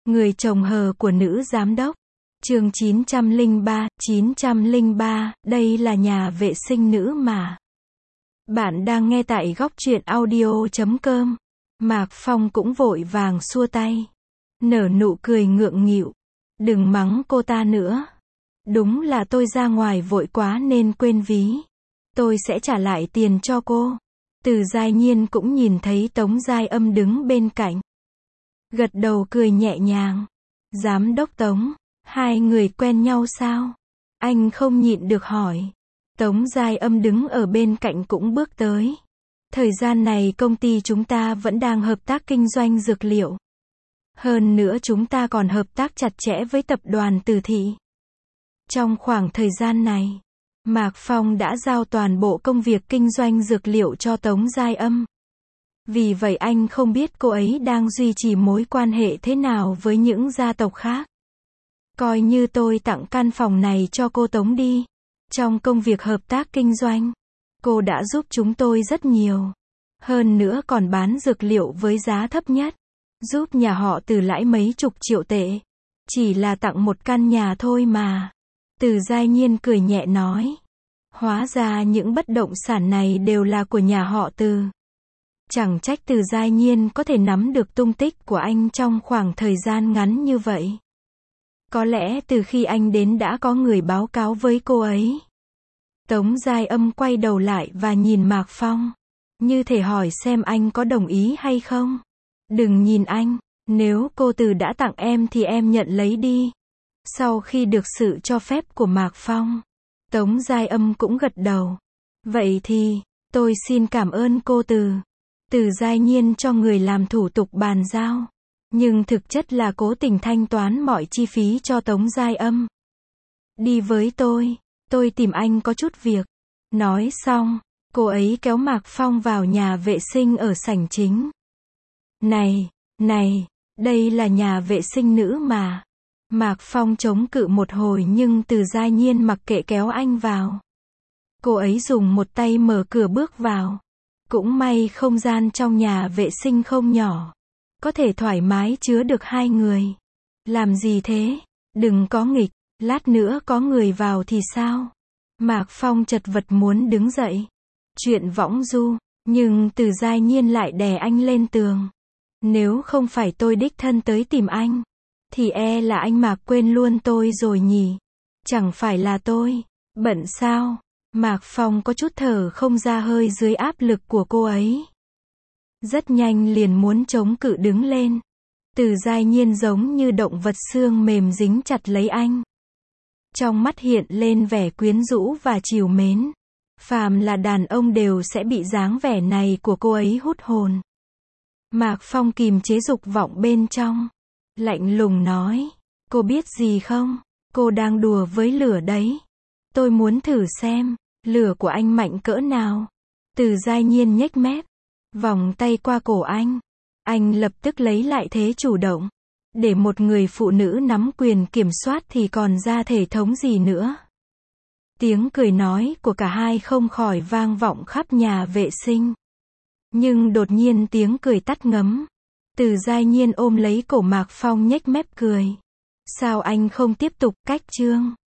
Người chồng hờ của nữ giám đốc. Chương 903, đây là nhà vệ sinh nữ mà. Bạn đang nghe tại góc truyện audio.com. Mạc Phong cũng vội vàng xua tay. Nở nụ cười ngượng nghịu. Đừng mắng cô ta nữa. Đúng là tôi ra ngoài vội quá nên quên ví. Tôi sẽ trả lại tiền cho cô. Từ Giai Nhiên cũng nhìn thấy Tống Giai Âm đứng bên cạnh. Gật đầu cười nhẹ nhàng. Giám đốc Tống, hai người quen nhau sao? Anh không nhịn được hỏi. Tống Giai Âm đứng ở bên cạnh cũng bước tới. Thời gian này công ty chúng ta vẫn đang hợp tác kinh doanh dược liệu. Hơn nữa chúng ta còn hợp tác chặt chẽ với tập đoàn Từ Thị. Trong khoảng thời gian này, Mạc Phong đã giao toàn bộ công việc kinh doanh dược liệu cho Tống Giai Âm. Vì vậy anh không biết cô ấy đang duy trì mối quan hệ thế nào với những gia tộc khác. Coi như tôi tặng căn phòng này cho cô Tống đi. Trong công việc hợp tác kinh doanh, cô đã giúp chúng tôi rất nhiều. Hơn nữa còn bán dược liệu với giá thấp nhất. Giúp nhà họ Từ lãi mấy chục triệu tệ. Chỉ là tặng một căn nhà thôi mà. Từ Giai Nhiên cười nhẹ nói. Hóa ra những bất động sản này đều là của nhà họ Từ. Chẳng trách Từ Giai Nhiên có thể nắm được tung tích của anh trong khoảng thời gian ngắn như vậy. Có lẽ từ khi anh đến đã có người báo cáo với cô ấy. Tống Giai Âm quay đầu lại và nhìn Mạc Phong. Như thể hỏi xem anh có đồng ý hay không. Đừng nhìn anh, nếu cô Từ đã tặng em thì em nhận lấy đi. Sau khi được sự cho phép của Mạc Phong, Tống Giai Âm cũng gật đầu. Vậy thì, tôi xin cảm ơn cô Từ. Từ Giai Nhiên cho người làm thủ tục bàn giao. Nhưng thực chất là cố tình thanh toán mọi chi phí cho Tống Giai Âm. Đi với tôi tìm anh có chút việc. Nói xong, cô ấy kéo Mạc Phong vào nhà vệ sinh ở sảnh chính. Này, đây là nhà vệ sinh nữ mà. Mạc Phong chống cự một hồi nhưng Từ Giai Nhiên mặc kệ kéo anh vào. Cô ấy dùng một tay mở cửa bước vào. Cũng may không gian trong nhà vệ sinh không nhỏ. Có thể thoải mái chứa được hai người. Làm gì thế? Đừng có nghịch, lát nữa có người vào thì sao? Mạc Phong chật vật muốn đứng dậy. Chuyện võng du, nhưng Từ Giai Nhiên lại đè anh lên tường. Nếu không phải tôi đích thân tới tìm anh, thì e là anh Mạc quên luôn tôi rồi nhỉ? Chẳng phải là tôi bận sao? Mạc Phong có chút thở không ra hơi dưới áp lực của cô ấy. Rất nhanh liền muốn chống cự đứng lên. Từ Giai Nhiên giống như động vật xương mềm dính chặt lấy anh. Trong mắt hiện lên vẻ quyến rũ và trìu mến. Phàm là đàn ông đều sẽ bị dáng vẻ này của cô ấy hút hồn. Mạc Phong kìm chế dục vọng bên trong. Lạnh lùng nói. Cô biết gì không? Cô đang đùa với lửa đấy. Tôi muốn thử xem, lửa của anh mạnh cỡ nào. Từ Giai Nhiên nhếch mép. Vòng tay qua cổ anh. Anh lập tức lấy lại thế chủ động. Để một người phụ nữ nắm quyền kiểm soát thì còn ra thể thống gì nữa. Tiếng cười nói của cả hai không khỏi vang vọng khắp nhà vệ sinh. Nhưng đột nhiên tiếng cười tắt ngấm. Từ Giai Nhiên ôm lấy cổ Mạc Phong nhếch mép cười. Sao anh không tiếp tục? Cách chương